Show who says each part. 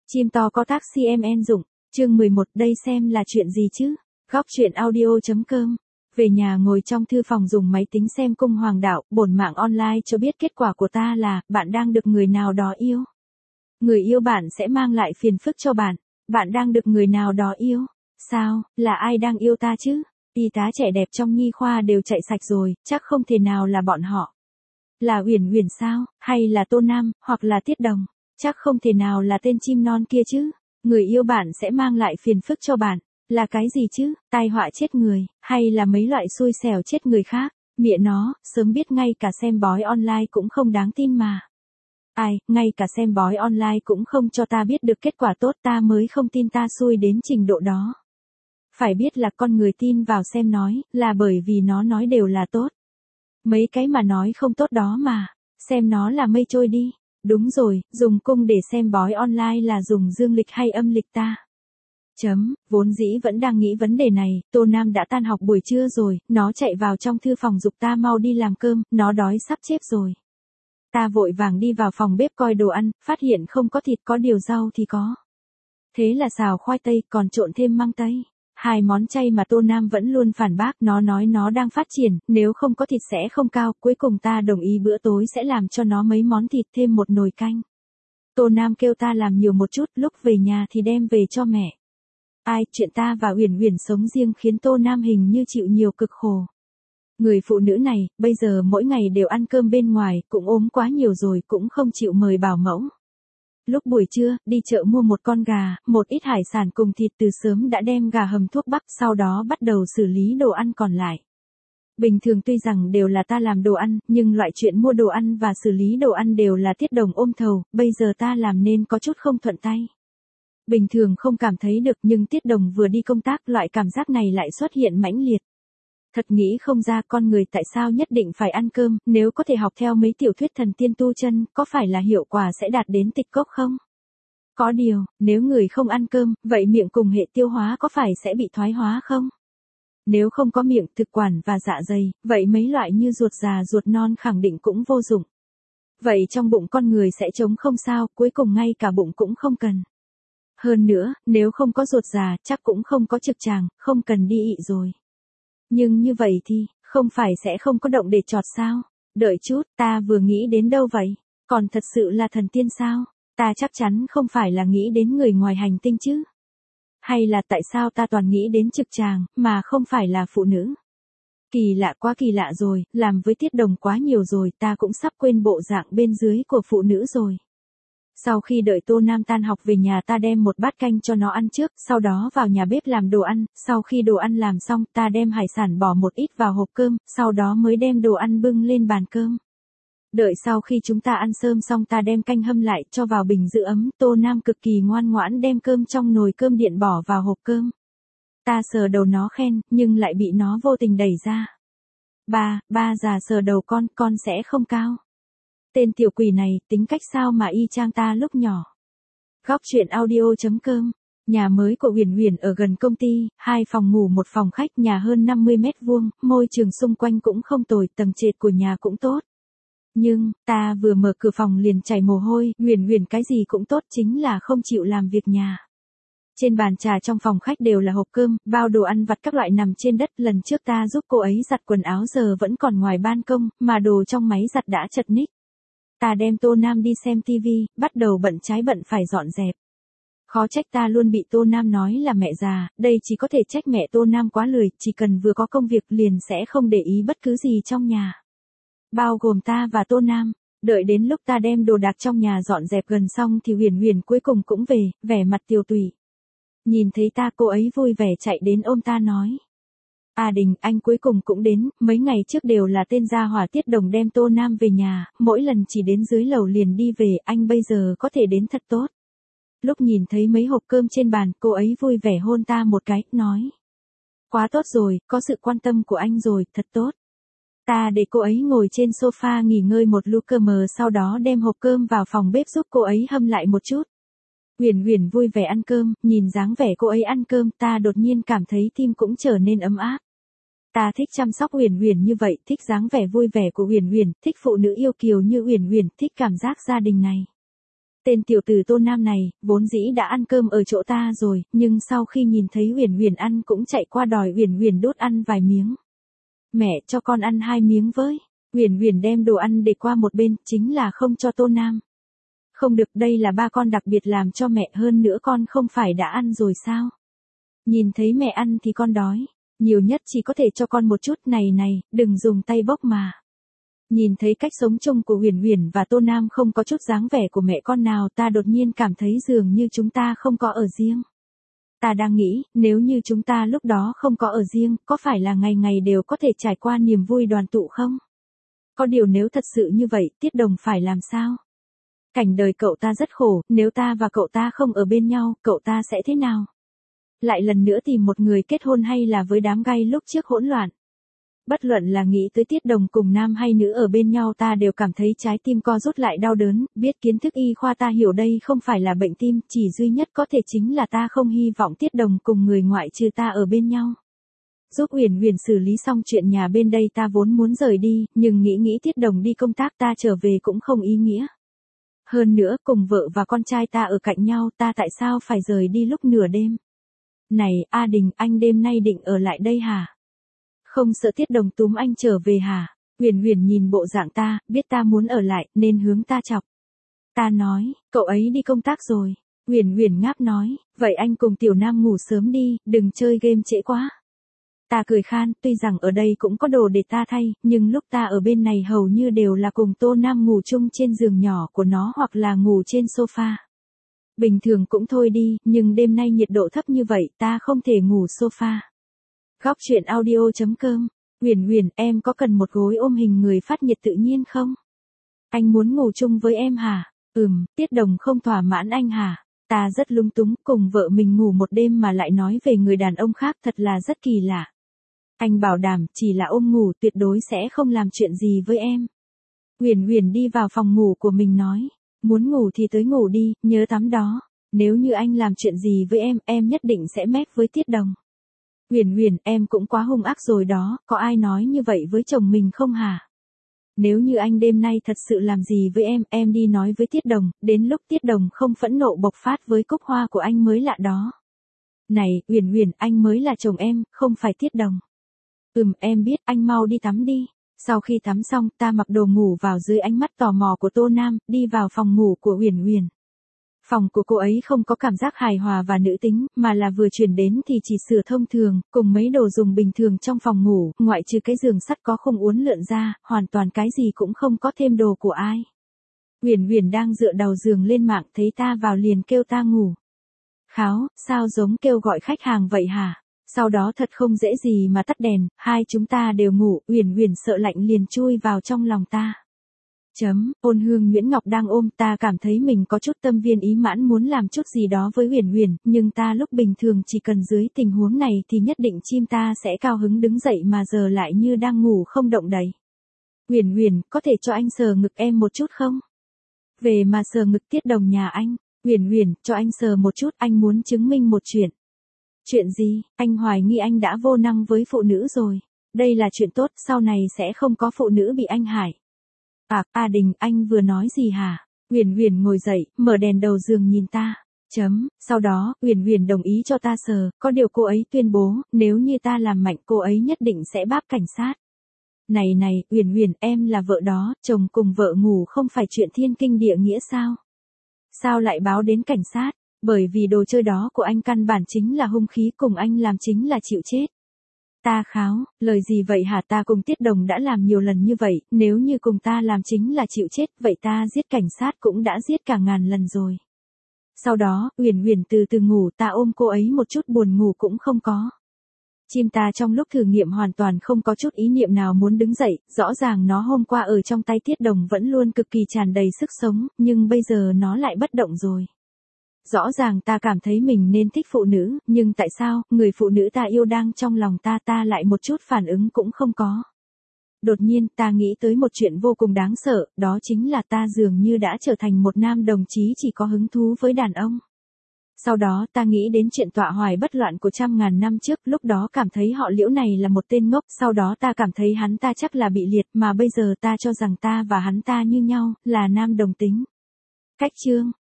Speaker 1: Chim to có tác CMN dụng, chương 11 đây xem là chuyện gì chứ? Góc truyện audio.com. Về nhà ngồi trong thư phòng dùng máy tính xem cung hoàng đạo, bổn mạng online cho biết kết quả của ta là, bạn đang được người nào đó yêu. Người yêu bạn sẽ mang lại phiền phức cho bạn. Bạn đang được người nào đó yêu. Sao, là ai đang yêu ta chứ? Y tá trẻ đẹp trong nhi khoa đều chạy sạch rồi, chắc không thể nào là bọn họ. Là Uyển Uyển sao, hay là Tô Nam, hoặc là Tiết Đồng? Chắc không thể nào là tên chim non kia chứ. Người yêu bạn sẽ mang lại phiền phức cho bạn. Là cái gì chứ? Tai họa chết người, hay là mấy loại xui xẻo chết người khác? Mẹ nó, sớm biết ngay cả xem bói online cũng không đáng tin mà. Ai, ngay cả xem bói online cũng không cho ta biết được kết quả tốt, ta mới không tin ta xui đến trình độ đó. Phải biết là con người tin vào xem nói, là bởi vì nó nói đều là tốt. Mấy cái mà nói không tốt đó mà, xem nó là mây trôi đi. Đúng rồi, dùng cung để xem bói online là dùng dương lịch hay âm lịch ta? Vốn dĩ vẫn đang nghĩ vấn đề này, Tô Nam đã tan học buổi trưa rồi, nó chạy vào trong thư phòng giục ta mau đi làm cơm, nó đói sắp chết rồi. Ta vội vàng đi vào phòng bếp coi đồ ăn, phát hiện không có thịt, có điều rau thì có. Thế là xào khoai tây, còn trộn thêm măng tây. Hai món chay mà Tô Nam vẫn luôn phản bác, nó nói nó đang phát triển, nếu không có thịt sẽ không cao, cuối cùng ta đồng ý bữa tối sẽ làm cho nó mấy món thịt thêm một nồi canh. Tô Nam kêu ta làm nhiều một chút, lúc về nhà thì đem về cho mẹ. Ai, chuyện ta và Uyển Uyển sống riêng khiến Tô Nam hình như chịu nhiều cực khổ. Người phụ nữ này, bây giờ mỗi ngày đều ăn cơm bên ngoài, cũng ốm quá nhiều rồi, cũng không chịu mời bảo mẫu. Lúc buổi trưa, đi chợ mua một con gà, một ít hải sản cùng thịt, từ sớm đã đem gà hầm thuốc bắc, sau đó bắt đầu xử lý đồ ăn còn lại. Bình thường tuy rằng đều là ta làm đồ ăn, nhưng loại chuyện mua đồ ăn và xử lý đồ ăn đều là Tiết Đồng ôm thầu, bây giờ ta làm nên có chút không thuận tay. Bình thường không cảm thấy được, nhưng Tiết Đồng vừa đi công tác, loại cảm giác này lại xuất hiện mãnh liệt. Thật nghĩ không ra con người tại sao nhất định phải ăn cơm, nếu có thể học theo mấy tiểu thuyết thần tiên tu chân, có phải là hiệu quả sẽ đạt đến tịch cốc không? Có điều, nếu người không ăn cơm, vậy miệng cùng hệ tiêu hóa có phải sẽ bị thoái hóa không? Nếu không có miệng, thực quản và dạ dày, vậy mấy loại như ruột già ruột non khẳng định cũng vô dụng. Vậy trong bụng con người sẽ trống không sao, cuối cùng ngay cả bụng cũng không cần. Hơn nữa, nếu không có ruột già, chắc cũng không có trực tràng, không cần đi ị rồi. Nhưng như vậy thì, không phải sẽ không có động để chọt sao? Đợi chút, ta vừa nghĩ đến đâu vậy? Còn thật sự là thần tiên sao? Ta chắc chắn không phải là nghĩ đến người ngoài hành tinh chứ? Hay là tại sao ta toàn nghĩ đến trực tràng, mà không phải là phụ nữ? Kỳ lạ quá kỳ lạ rồi, làm với Tiết Đồng quá nhiều rồi, ta cũng sắp quên bộ dạng bên dưới của phụ nữ rồi. Sau khi đợi Tô Nam tan học về nhà, ta đem một bát canh cho nó ăn trước, sau đó vào nhà bếp làm đồ ăn, sau khi đồ ăn làm xong, ta đem hải sản bỏ một ít vào hộp cơm, sau đó mới đem đồ ăn bưng lên bàn cơm. Đợi sau khi chúng ta ăn cơm xong, ta đem canh hâm lại, cho vào bình giữ ấm, Tô Nam cực kỳ ngoan ngoãn đem cơm trong nồi cơm điện bỏ vào hộp cơm. Ta sờ đầu nó khen, nhưng lại bị nó vô tình đẩy ra. Ba già sờ đầu con sẽ không cao. Tên tiểu quỷ này, tính cách sao mà y chang ta lúc nhỏ. Góc truyện audio.com. Nhà mới của Uyển Uyển ở gần công ty, 2 phòng ngủ 1 phòng khách, nhà hơn 50 mét vuông, môi trường xung quanh cũng không tồi, tầng trệt của nhà cũng tốt. Nhưng, ta vừa mở cửa phòng liền chảy mồ hôi, Uyển Uyển cái gì cũng tốt, chính là không chịu làm việc nhà. Trên bàn trà trong phòng khách đều là hộp cơm, bao đồ ăn vặt các loại nằm trên đất, lần trước ta giúp cô ấy giặt quần áo giờ vẫn còn ngoài ban công, mà đồ trong máy giặt đã chật ních. Ta đem Tô Nam đi xem tivi, bắt đầu bận trái bận phải dọn dẹp. Khó trách ta luôn bị Tô Nam nói là mẹ già, đây chỉ có thể trách mẹ Tô Nam quá lười, chỉ cần vừa có công việc liền sẽ không để ý bất cứ gì trong nhà. Bao gồm ta và Tô Nam. Đợi đến lúc ta đem đồ đạc trong nhà dọn dẹp gần xong thì Uyển Uyển cuối cùng cũng về, vẻ mặt tiều tụy. Nhìn thấy ta, cô ấy vui vẻ chạy đến ôm ta nói. À Đình, anh cuối cùng cũng đến, mấy ngày trước đều là tên gia hỏa Tiết Đồng đem Tô Nam về nhà, mỗi lần chỉ đến dưới lầu liền đi về, anh bây giờ có thể đến thật tốt. Lúc nhìn thấy mấy hộp cơm trên bàn, cô ấy vui vẻ hôn ta một cái, nói. Quá tốt rồi, có sự quan tâm của anh rồi, thật tốt. Ta để cô ấy ngồi trên sofa nghỉ ngơi một lúc cơm, sau đó đem hộp cơm vào phòng bếp giúp cô ấy hâm lại một chút. Uyển Uyển vui vẻ ăn cơm, nhìn dáng vẻ cô ấy ăn cơm, ta đột nhiên cảm thấy tim cũng trở nên ấm áp. Ta thích chăm sóc Uyển Uyển như vậy, thích dáng vẻ vui vẻ của Uyển Uyển, thích phụ nữ yêu kiều như Uyển Uyển, thích cảm giác gia đình này. Tên tiểu tử Tô Nam này, vốn dĩ đã ăn cơm ở chỗ ta rồi, nhưng sau khi nhìn thấy Huyền Huyền ăn cũng chạy qua đòi Huyền Huyền đút ăn vài miếng. Mẹ cho con ăn 2 miếng với. Huyền Huyền đem đồ ăn để qua một bên, chính là không cho Tô Nam. Không được, đây là ba con đặc biệt làm cho mẹ, hơn nữa con không phải đã ăn rồi sao? Nhìn thấy mẹ ăn thì con đói, nhiều nhất chỉ có thể cho con một chút, này này, đừng dùng tay bốc mà. Nhìn thấy cách sống chung của Huyền Huyền và Tô Nam không có chút dáng vẻ của mẹ con nào, ta đột nhiên cảm thấy dường như chúng ta không có ở riêng. Ta đang nghĩ, nếu như chúng ta lúc đó không có ở riêng, có phải là ngày ngày đều có thể trải qua niềm vui đoàn tụ không? Có điều nếu thật sự như vậy, Tiết Đồng phải làm sao? Cảnh đời cậu ta rất khổ, nếu ta và cậu ta không ở bên nhau, cậu ta sẽ thế nào? Lại lần nữa tìm một người kết hôn hay là với đám gay lúc trước hỗn loạn? Bất luận là nghĩ tới Tiết Đồng cùng nam hay nữ ở bên nhau, ta đều cảm thấy trái tim co rút lại đau đớn, biết kiến thức y khoa ta hiểu đây không phải là bệnh tim, chỉ duy nhất có thể chính là ta không hy vọng Tiết Đồng cùng người ngoại trừ ta ở bên nhau. Giúp Huyền Huyền xử lý xong chuyện nhà bên đây, ta vốn muốn rời đi, nhưng nghĩ Tiết Đồng đi công tác, ta trở về cũng không ý nghĩa. Hơn nữa, cùng vợ và con trai ta ở cạnh nhau, ta tại sao phải rời đi lúc nửa đêm? Này, A Đình, anh đêm nay định ở lại đây hả? Không sợ Tiết Đồng túm anh trở về hả? Huyền Huyền nhìn bộ dạng ta, biết ta muốn ở lại, nên hướng ta chọc. Ta nói, cậu ấy đi công tác rồi. Huyền Huyền ngáp nói, vậy anh cùng Tiểu Nam ngủ sớm đi, đừng chơi game trễ quá. Ta cười khan, tuy rằng ở đây cũng có đồ để ta thay, nhưng lúc ta ở bên này hầu như đều là cùng Tô Nam ngủ chung trên giường nhỏ của nó hoặc là ngủ trên sofa. Bình thường cũng thôi đi, nhưng đêm nay nhiệt độ thấp như vậy, ta không thể ngủ sofa. Góc truyện audio.com. Huyền Huyền, em có cần một gối ôm hình người phát nhiệt tự nhiên không? Anh muốn ngủ chung với em hả? Tiết Đồng không thỏa mãn anh hả? Ta rất lung túng, cùng vợ mình ngủ một đêm mà lại nói về người đàn ông khác, thật là rất kỳ lạ. Anh bảo đảm, chỉ là ôm ngủ, tuyệt đối sẽ không làm chuyện gì với em. Huyền Huyền đi vào phòng ngủ của mình nói, muốn ngủ thì tới ngủ đi, nhớ tắm đó. Nếu như anh làm chuyện gì với em nhất định sẽ mét với Tiết Đồng. Huyền Huyền, em cũng quá hung ác rồi đó, có ai nói như vậy với chồng mình không hả? Nếu như anh đêm nay thật sự làm gì với em đi nói với Tiết Đồng, đến lúc Tiết Đồng không phẫn nộ bộc phát với cúc hoa của anh mới lạ đó. Này, Huyền Huyền, anh mới là chồng em, không phải Tiết Đồng. Em biết, anh mau đi tắm đi. Sau khi tắm xong, ta mặc đồ ngủ vào dưới ánh mắt tò mò của Tô Nam, đi vào phòng ngủ của Huyền Huyền. Phòng của cô ấy không có cảm giác hài hòa và nữ tính, mà là vừa chuyển đến thì chỉ sửa thông thường, cùng mấy đồ dùng bình thường trong phòng ngủ, ngoại trừ cái giường sắt có khung uốn lượn ra, hoàn toàn cái gì cũng không có thêm đồ của ai. Huyền Huyền đang dựa đầu giường lên mạng, thấy ta vào liền kêu ta ngủ. Kháo, sao giống kêu gọi khách hàng vậy hả? Sau đó thật không dễ gì mà tắt đèn, hai chúng ta đều ngủ, Huyền Huyền sợ lạnh liền chui vào trong lòng ta. Ôn Hương Nguyễn Ngọc đang ôm, ta cảm thấy mình có chút tâm viên ý mãn muốn làm chút gì đó với Huyền Huyền, nhưng ta lúc bình thường chỉ cần dưới tình huống này thì nhất định chim ta sẽ cao hứng đứng dậy, mà giờ lại như đang ngủ không động đậy. Huyền Huyền, có thể cho anh sờ ngực em một chút không? Về mà sờ ngực Tiết Đồng nhà anh. Huyền Huyền, cho anh sờ một chút, anh muốn chứng minh một chuyện. Chuyện gì? Anh hoài nghi anh đã vô năng với phụ nữ rồi. Đây là chuyện tốt, sau này sẽ không có phụ nữ bị anh hại. A Đình, anh vừa nói gì hả? Huyền Huyền ngồi dậy, mở đèn đầu giường nhìn ta. Sau đó, Huyền Huyền đồng ý cho ta sờ, có điều cô ấy tuyên bố, nếu như ta làm mạnh cô ấy nhất định sẽ báo cảnh sát. Này này, Huyền Huyền, em là vợ đó, chồng cùng vợ ngủ không phải chuyện thiên kinh địa nghĩa sao? Sao lại báo đến cảnh sát? Bởi vì đồ chơi đó của anh căn bản chính là hung khí, cùng anh làm chính là chịu chết. Ta kháo, lời gì vậy hả? Ta cùng Tiết Đồng đã làm nhiều lần như vậy, nếu như cùng ta làm chính là chịu chết, vậy ta giết cảnh sát cũng đã giết cả ngàn lần rồi. Sau đó, Huyền Huyền từ từ ngủ, ta ôm cô ấy một chút buồn ngủ cũng không có. Chim ta trong lúc thử nghiệm hoàn toàn không có chút ý niệm nào muốn đứng dậy, rõ ràng nó hôm qua ở trong tay Tiết Đồng vẫn luôn cực kỳ tràn đầy sức sống, nhưng bây giờ nó lại bất động rồi. Rõ ràng ta cảm thấy mình nên thích phụ nữ, nhưng tại sao, người phụ nữ ta yêu đang trong lòng ta lại một chút phản ứng cũng không có. Đột nhiên, ta nghĩ tới một chuyện vô cùng đáng sợ, đó chính là ta dường như đã trở thành một nam đồng chí chỉ có hứng thú với đàn ông. Sau đó ta nghĩ đến chuyện tọa hoài bất loạn của trăm ngàn năm trước, lúc đó cảm thấy họ Liễu này là một tên ngốc, sau đó ta cảm thấy hắn ta chắc là bị liệt, mà bây giờ ta cho rằng ta và hắn ta như nhau, là nam đồng tính. Cách chương